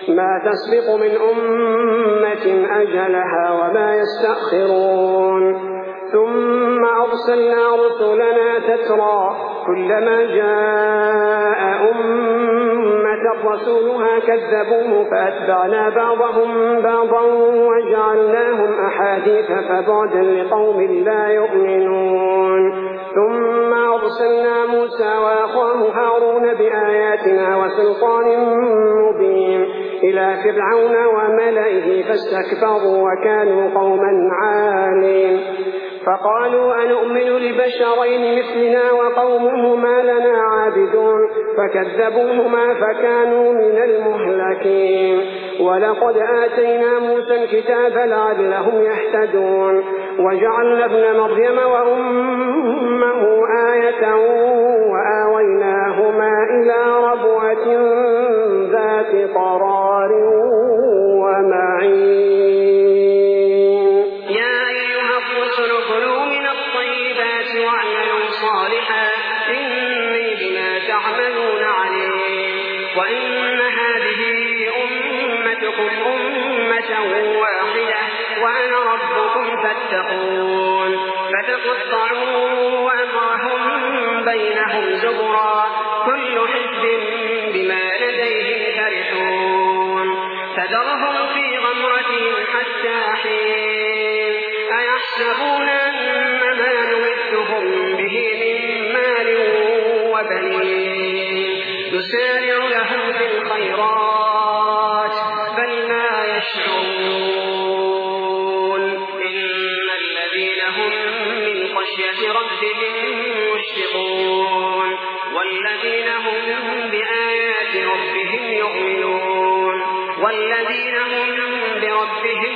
ما تسبق من أمة أجلها وما يستأخرون ثم أرسلنا رسلنا تترى كلما جاء أمة رسولها كذبوه فأتبعنا بعضهم بعضا وجعلناهم أحاديث فبعدا لقوم لا يؤمنون ثم أرسلنا موسى وأخاه هارون بآياتنا وسلطان مبين إلى فرعون وملئه فاستكبروا وكانوا قوما عالين فقالوا أنؤمن لبشرين مثلنا وقومهما لنا عابدون فكذبوهما فكانوا من المهلكين ولقد آتينا موسى الكتاب لعلهم يهتدون وجعلنا ابن مريم وأمه آية وآويناهما إلى ربوة ذات قرار ومعين واعملوا صالحا إني بما تعملون عليم وإن هذه أمتكم أمة واحدة وأنا ربكم فاتقون فتقطعوا أمرهم بينهم زبرا كل حزب بما لديهم فرحون فذرهم في غمرتهم حتى حين أيحسبون أنما نمدهم به من مال وبنين نسارع لهم في الخيرات بل لا يشعرون إن الذين هم من خشية ربهم مشفقون والذين هم بآيات ربهم يؤمنون والذين هم بربهم